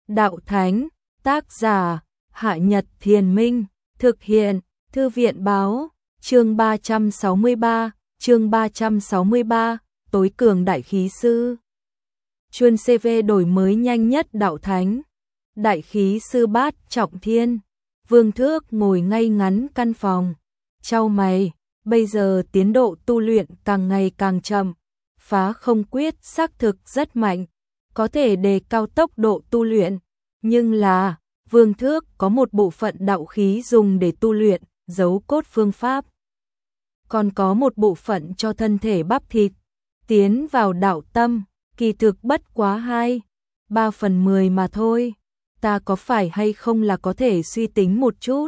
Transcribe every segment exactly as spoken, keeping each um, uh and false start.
Đạo Thánh, tác giả, Hạ Nhật Thiền Minh, thực hiện, Thư viện Báo, chương ba trăm sáu mươi ba, chương ba trăm sáu mươi ba, tối cường đại khí sư. Chuyên xê vê đổi mới nhanh nhất Đạo Thánh, đại khí sư Bát Trọng Thiên. Vương Thước ngồi ngay ngắn căn phòng, chau mày, bây giờ tiến độ tu luyện càng ngày càng chậm, phá không quyết xác thực rất mạnh, có thể đề cao tốc độ tu luyện, nhưng là Vương Thước có một bộ phận đạo khí dùng để tu luyện, dấu cốt phương pháp. Còn có một bộ phận cho thân thể bắp thịt, tiến vào đạo tâm, kỳ thực bất quá hai, ba phần mười mà thôi. Ta có phải hay không là có thể suy tính một chút.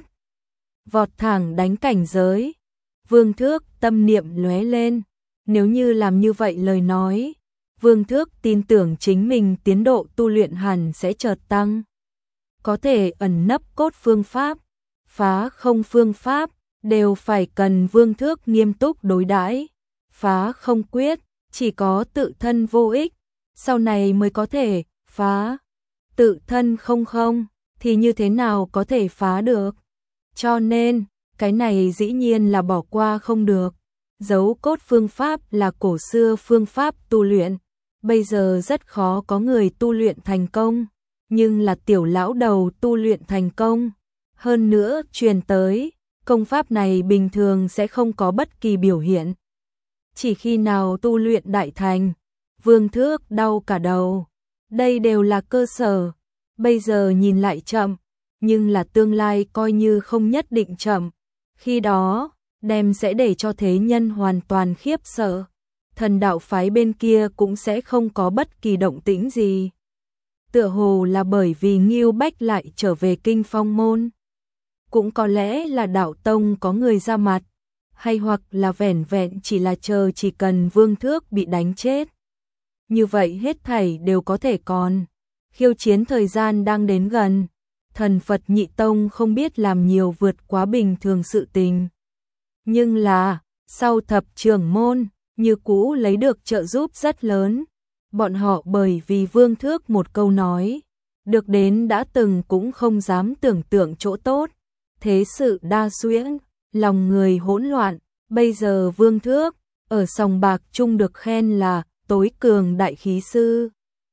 Vọt thẳng đánh cảnh giới. Vương Thước tâm niệm lóe lên. Nếu như làm như vậy lời nói, Vương Thước tin tưởng chính mình tiến độ tu luyện hẳn sẽ chợt tăng. Có thể ẩn nấp cốt phương pháp, phá không phương pháp, đều phải cần Vương Thước nghiêm túc đối đãi. Phá không quyết, chỉ có tự thân vô ích, sau này mới có thể phá. Tự thân không không, thì như thế nào có thể phá được? Cho nên, cái này dĩ nhiên là bỏ qua không được. Dấu cốt phương pháp là cổ xưa phương pháp tu luyện, bây giờ rất khó có người tu luyện thành công, nhưng là tiểu lão đầu tu luyện thành công. Hơn nữa, truyền tới, công pháp này bình thường sẽ không có bất kỳ biểu hiện. Chỉ khi nào tu luyện đại thành, Vương Thước đau cả đầu. Đây đều là cơ sở, bây giờ nhìn lại chậm, nhưng là tương lai coi như không nhất định chậm. Khi đó, đem sẽ để cho thế nhân hoàn toàn khiếp sợ. Thần đạo phái bên kia cũng sẽ không có bất kỳ động tĩnh gì. Tựa hồ là bởi vì Ngưu Bách lại trở về Kinh Phong Môn. Cũng có lẽ là đạo tông có người ra mặt, hay hoặc là vẻn vẹn chỉ là chờ chỉ cần Vương Thước bị đánh chết. Như vậy hết thảy đều có thể còn. Khiêu chiến thời gian đang đến gần. Thần Phật Nhị Tông không biết làm nhiều vượt quá bình thường sự tình. Nhưng là, sau thập trưởng môn, như cũ lấy được trợ giúp rất lớn. Bọn họ bởi vì Vương Thước một câu nói, được đến đã từng cũng không dám tưởng tượng chỗ tốt. Thế sự đa xuyễn, lòng người hỗn loạn. Bây giờ Vương Thước, ở sòng bạc chung được khen là tối cường đại khí sư.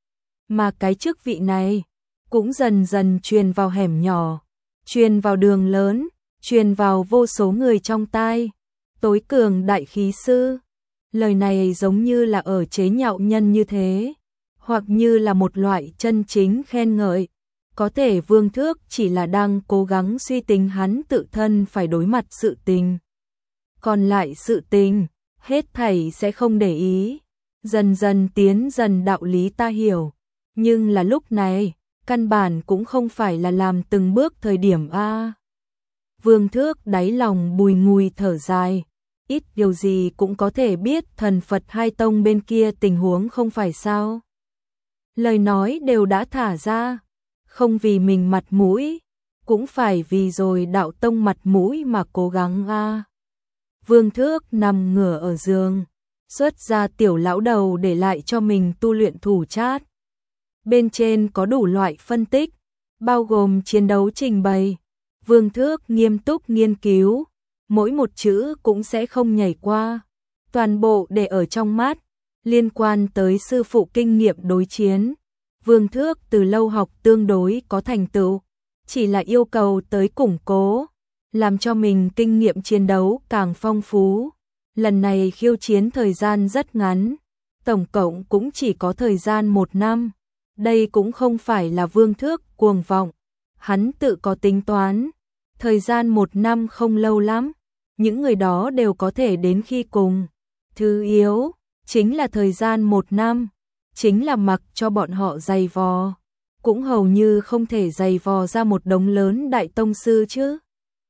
Mà cái chức vị này cũng dần dần truyền vào hẻm nhỏ, truyền vào đường lớn, truyền vào vô số người trong tai. Tối cường đại khí sư. Lời này giống như là ở chế nhạo nhân như thế, hoặc như là một loại chân chính khen ngợi. Có thể Vương Thước chỉ là đang cố gắng suy tính hắn tự thân phải đối mặt sự tình. Còn lại sự tình, hết thảy sẽ không để ý. Dần dần tiến dần đạo lý ta hiểu, nhưng là lúc này, căn bản cũng không phải là làm từng bước thời điểm a. Vương Thước đáy lòng bùi ngùi thở dài, ít điều gì cũng có thể biết Thần Phật hai tông bên kia tình huống không phải sao. Lời nói đều đã thả ra, không vì mình mặt mũi, cũng phải vì rồi đạo tông mặt mũi mà cố gắng a. Vương Thước nằm ngửa ở giường, xuất ra tiểu lão đầu để lại cho mình tu luyện thủ chát. Bên trên có đủ loại phân tích, bao gồm chiến đấu trình bày. Vương Thước nghiêm túc nghiên cứu, mỗi một chữ cũng sẽ không nhảy qua. Toàn bộ để ở trong mắt, liên quan tới sư phụ kinh nghiệm đối chiến. Vương Thước từ lâu học tương đối có thành tựu, chỉ là yêu cầu tới củng cố, làm cho mình kinh nghiệm chiến đấu càng phong phú. Lần này khiêu chiến thời gian rất ngắn, tổng cộng cũng chỉ có thời gian một năm. Đây cũng không phải là Vương Thước cuồng vọng, hắn tự có tính toán. Thời gian một năm không lâu lắm, những người đó đều có thể đến khi cùng. Thứ yếu, chính là thời gian một năm, chính là mặc cho bọn họ dày vò. Cũng hầu như không thể dày vò ra một đống lớn đại tông sư chứ.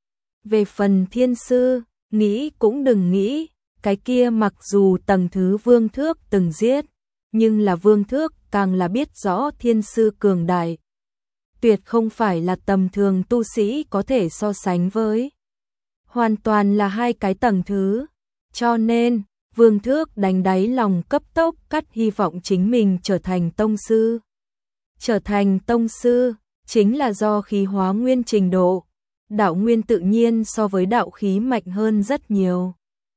Về phần thiên sư, nghĩ cũng đừng nghĩ. Cái kia mặc dù tầng thứ Vương Thước từng giết, nhưng là Vương Thước càng là biết rõ thiên sư cường đại. Tuyệt không phải là tầm thường tu sĩ có thể so sánh với. Hoàn toàn là hai cái tầng thứ. Cho nên, Vương Thước đánh đáy lòng cấp tốc cắt hy vọng chính mình trở thành tông sư. trở thành tông sư, chính là do khí hóa nguyên trình độ. Đạo nguyên tự nhiên so với đạo khí mạnh hơn rất nhiều.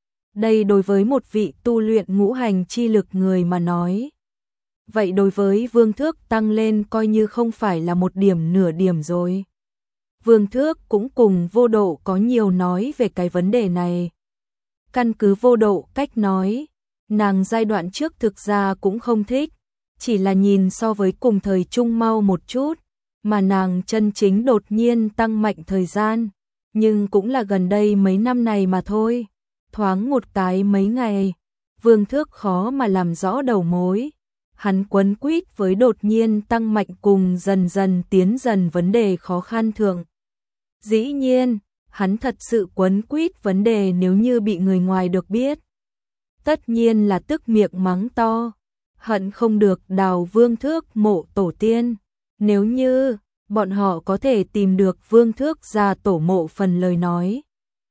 Đây đối với một vị tu luyện ngũ hành chi lực người mà nói. Vậy đối với Vương Thước tăng lên coi như không phải là một điểm nửa điểm rồi. Vương Thước cũng cùng Vô Độ có nhiều nói về cái vấn đề này. Căn cứ Vô Độ cách nói, nàng giai đoạn trước thực ra cũng không thích, chỉ là nhìn so với cùng thời trung mau một chút, mà nàng chân chính đột nhiên tăng mạnh thời gian, nhưng cũng là gần đây mấy năm này mà thôi. Thoáng một cái mấy ngày, Vương Thước khó mà làm rõ đầu mối. Hắn quấn quýt với đột nhiên tăng mạnh cùng dần dần tiến dần vấn đề khó khăn thượng. Dĩ nhiên, hắn thật sự quấn quýt vấn đề nếu như bị người ngoài được biết. Tất nhiên là tức miệng mắng to, hận không được đào Vương Thước mộ tổ tiên. Nếu như bọn họ có thể tìm được Vương Thước ra tổ mộ phần lời nói.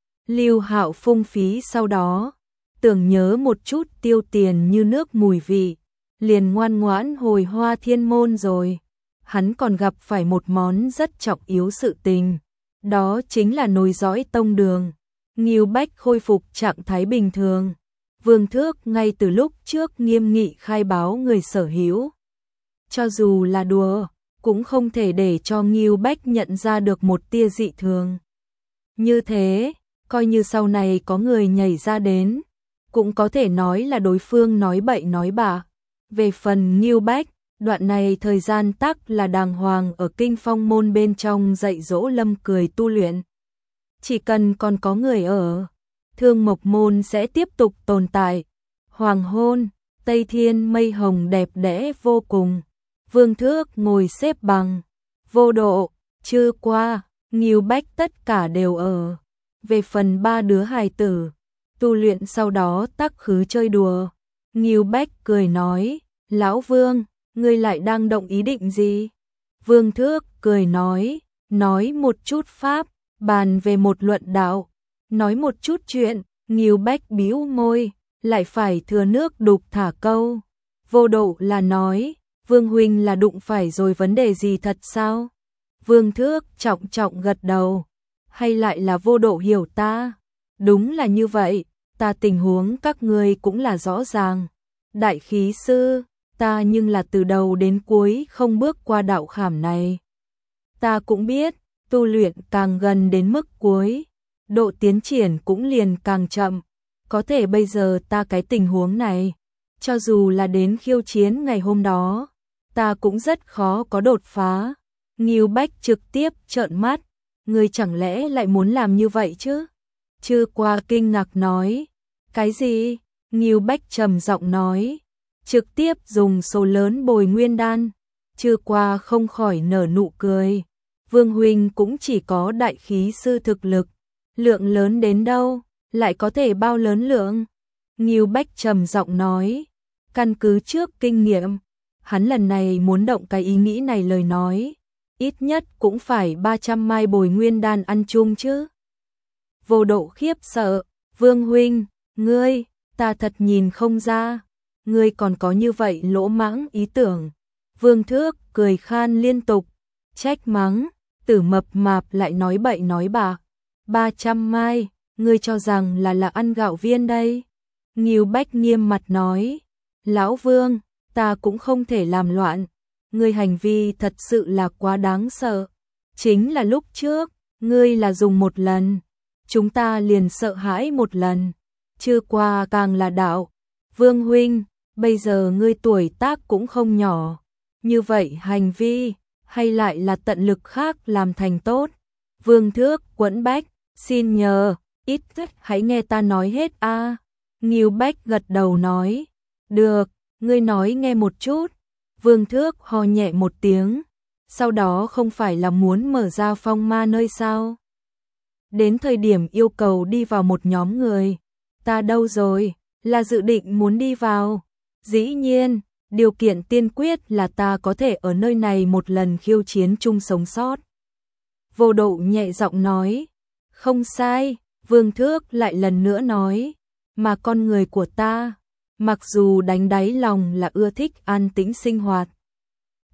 Lưu Hạo phung phí sau đó, tưởng nhớ một chút tiêu tiền như nước mùi vị, liền ngoan ngoãn hồi Hoa Thiên Môn rồi. Hắn còn gặp phải một món rất trọng yếu sự tình, đó chính là nối dõi tông đường. Ngưu Bách khôi phục trạng thái bình thường. Vương Thước ngay từ lúc trước nghiêm nghị khai báo người sở hữu. Cho dù là đùa, cũng không thể để cho Ngưu Bách nhận ra được một tia dị thường. Như thế, coi như sau này có người nhảy ra đến, cũng có thể nói là đối phương nói bậy nói bạ. Về phần Ngưu Bách, đoạn này thời gian tắc là đàng hoàng ở Kinh Phong môn bên trong dạy dỗ Lâm Cười tu luyện. Chỉ cần còn có người ở, Thương Mộc môn sẽ tiếp tục tồn tại. Hoàng hôn, Tây Thiên mây hồng đẹp đẽ vô cùng. Vương Thước ngồi xếp bằng, Vô Độ, Trư Qua, Ngưu Bách tất cả đều ở. Về phần ba đứa hài tử, tu luyện sau đó tắc khứ chơi đùa. Ngưu Bách cười nói, Lão Vương, ngươi lại đang động ý định gì? Vương Thước cười nói, nói một chút pháp, bàn về một luận đạo, nói một chút chuyện. Ngưu Bách bĩu môi, lại phải thừa nước đục thả câu. Vô Độ là nói, Vương huynh là đụng phải rồi vấn đề gì thật sao? Vương Thước trọng trọng gật đầu, hay lại là Vô Độ hiểu ta? Đúng là như vậy, ta tình huống các ngươi cũng là rõ ràng. Đại khí sư, ta nhưng là từ đầu đến cuối không bước qua đạo khảm này. Ta cũng biết, tu luyện càng gần đến mức cuối, độ tiến triển cũng liền càng chậm. Có thể bây giờ ta cái tình huống này, cho dù là đến khiêu chiến ngày hôm đó, ta cũng rất khó có đột phá. Ngưu Bách trực tiếp trợn mắt, ngươi chẳng lẽ lại muốn làm như vậy chứ? Trư Qua kinh ngạc nói, cái gì? Ngưu Bách trầm giọng nói, trực tiếp dùng số lớn bồi nguyên đan. Trư Qua không khỏi nở nụ cười, Vương huynh cũng chỉ có đại khí sư thực lực, lượng lớn đến đâu, lại có thể bao lớn lượng? Ngưu Bách trầm giọng nói, căn cứ trước kinh nghiệm, hắn lần này muốn động cái ý nghĩ này lời nói, ít nhất cũng phải ba trăm mai bồi nguyên đan ăn chung chứ. Vô Độ khiếp sợ, Vương huynh, ngươi, ta thật nhìn không ra, ngươi còn có như vậy lỗ mãng ý tưởng. Vương Thước cười khan liên tục, trách mắng, tử mập mạp lại nói bậy nói bạ. ba trăm mai, ngươi cho rằng là là ăn gạo viên đây? Ngưu Bách nghiêm mặt nói, Lão Vương, ta cũng không thể làm loạn, ngươi hành vi thật sự là quá đáng sợ. Chính là lúc trước, ngươi là dùng một lần, chúng ta liền sợ hãi một lần, chưa qua càng là đạo. Vương huynh, bây giờ ngươi tuổi tác cũng không nhỏ, như vậy hành vi, hay lại là tận lực khác làm thành tốt? Vương Thước quẫn bách, xin nhờ, ít nhất hãy nghe ta nói hết a. À. Ngưu Bách gật đầu nói, được, ngươi nói nghe một chút. Vương Thước ho nhẹ một tiếng, sau đó không phải là muốn mở ra phong ma nơi sao? Đến thời điểm yêu cầu đi vào một nhóm người, ta đâu rồi, là dự định muốn đi vào. Dĩ nhiên, điều kiện tiên quyết là ta có thể ở nơi này một lần khiêu chiến chung sống sót. Vô Độ nhẹ giọng nói, không sai. Vương Thước lại lần nữa nói, mà con người của ta, mặc dù đánh đáy lòng là ưa thích an tĩnh sinh hoạt,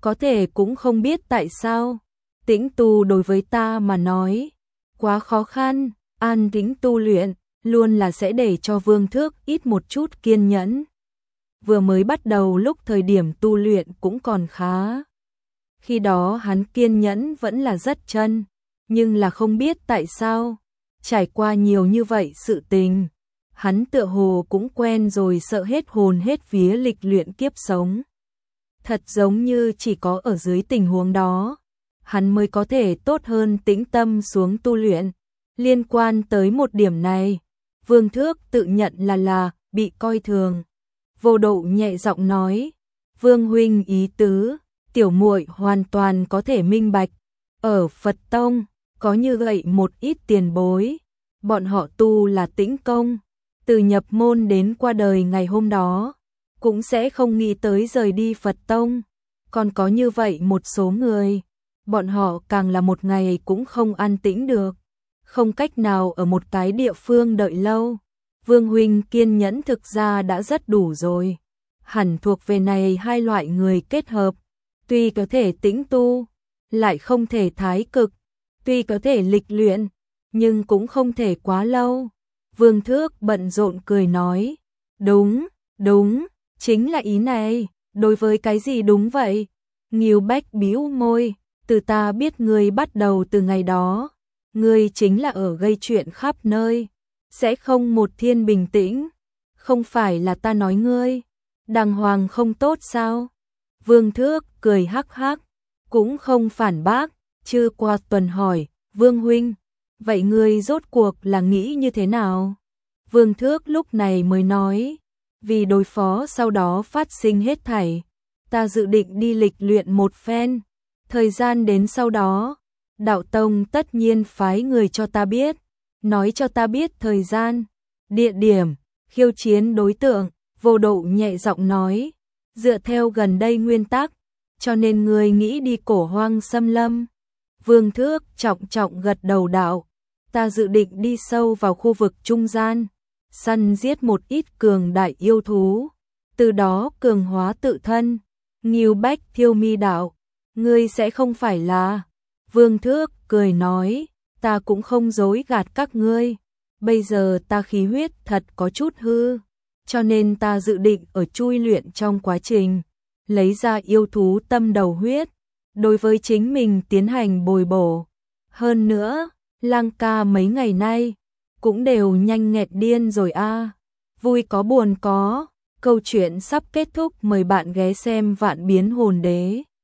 có thể cũng không biết tại sao. Tĩnh tu đối với ta mà nói, quá khó khăn, an tĩnh tu luyện, luôn là sẽ để cho Vương Thước ít một chút kiên nhẫn. Vừa mới bắt đầu lúc thời điểm tu luyện cũng còn khá. Khi đó hắn kiên nhẫn vẫn là rất chân, nhưng là không biết tại sao, trải qua nhiều như vậy sự tình, hắn tựa hồ cũng quen rồi, sợ hết hồn hết vía lịch luyện kiếp sống. Thật giống như chỉ có ở dưới tình huống đó, hắn mới có thể tốt hơn tĩnh tâm xuống tu luyện. Liên quan tới một điểm này, Vương Thước tự nhận là là bị coi thường. Vô Độ nhẹ giọng nói, Vương huynh ý tứ, tiểu muội hoàn toàn có thể minh bạch. Ở Phật Tông, có như vậy một ít tiền bối, bọn họ tu là tĩnh công, từ nhập môn đến qua đời ngày hôm đó, cũng sẽ không nghĩ tới rời đi Phật Tông. Còn có như vậy một số người, bọn họ càng là một ngày cũng không an tĩnh được, không cách nào ở một cái địa phương đợi lâu. Vương huynh kiên nhẫn thực ra đã rất đủ rồi, hẳn thuộc về này hai loại người kết hợp, tuy có thể tĩnh tu, lại không thể thái cực, tuy có thể lịch luyện, nhưng cũng không thể quá lâu. Vương Thước bận rộn cười nói, đúng, đúng, chính là ý này. Đối với cái gì đúng vậy? Ngưu Bách bĩu môi, từ ta biết ngươi bắt đầu từ ngày đó, ngươi chính là ở gây chuyện khắp nơi, sẽ không một thiên bình tĩnh. Không phải là ta nói ngươi đàng hoàng không tốt sao? Vương Thước cười hắc hắc, cũng không phản bác. Chư qua tuần hỏi, Vương huynh, vậy ngươi rốt cuộc là nghĩ như thế nào? Vương Thước lúc này mới nói, vì đối phó sau đó phát sinh hết thảy, ta dự định đi lịch luyện một phen. Thời gian đến sau đó, đạo tông tất nhiên phái người cho ta biết, nói cho ta biết thời gian, địa điểm, khiêu chiến đối tượng. Vô Độ nhẹ giọng nói, dựa theo gần đây nguyên tắc, cho nên ngươi nghĩ đi Cổ Hoang xâm lâm. Vương Thước trọng trọng gật đầu đạo, ta dự định đi sâu vào khu vực trung gian, săn giết một ít cường đại yêu thú, từ đó cường hóa tự thân. Ngưu Bách Thiêu Mi đạo, ngươi sẽ không phải là... Vương Thước cười nói, ta cũng không dối gạt các ngươi, bây giờ ta khí huyết thật có chút hư, cho nên ta dự định ở chui luyện trong quá trình, lấy ra yêu thú tâm đầu huyết, đối với chính mình tiến hành bồi bổ. Hơn nữa, Lang ca mấy ngày nay cũng đều nhanh nghẹt điên rồi a. Vui có buồn có, câu chuyện sắp kết thúc, mời bạn ghé xem Vạn Biến Hồn Đế.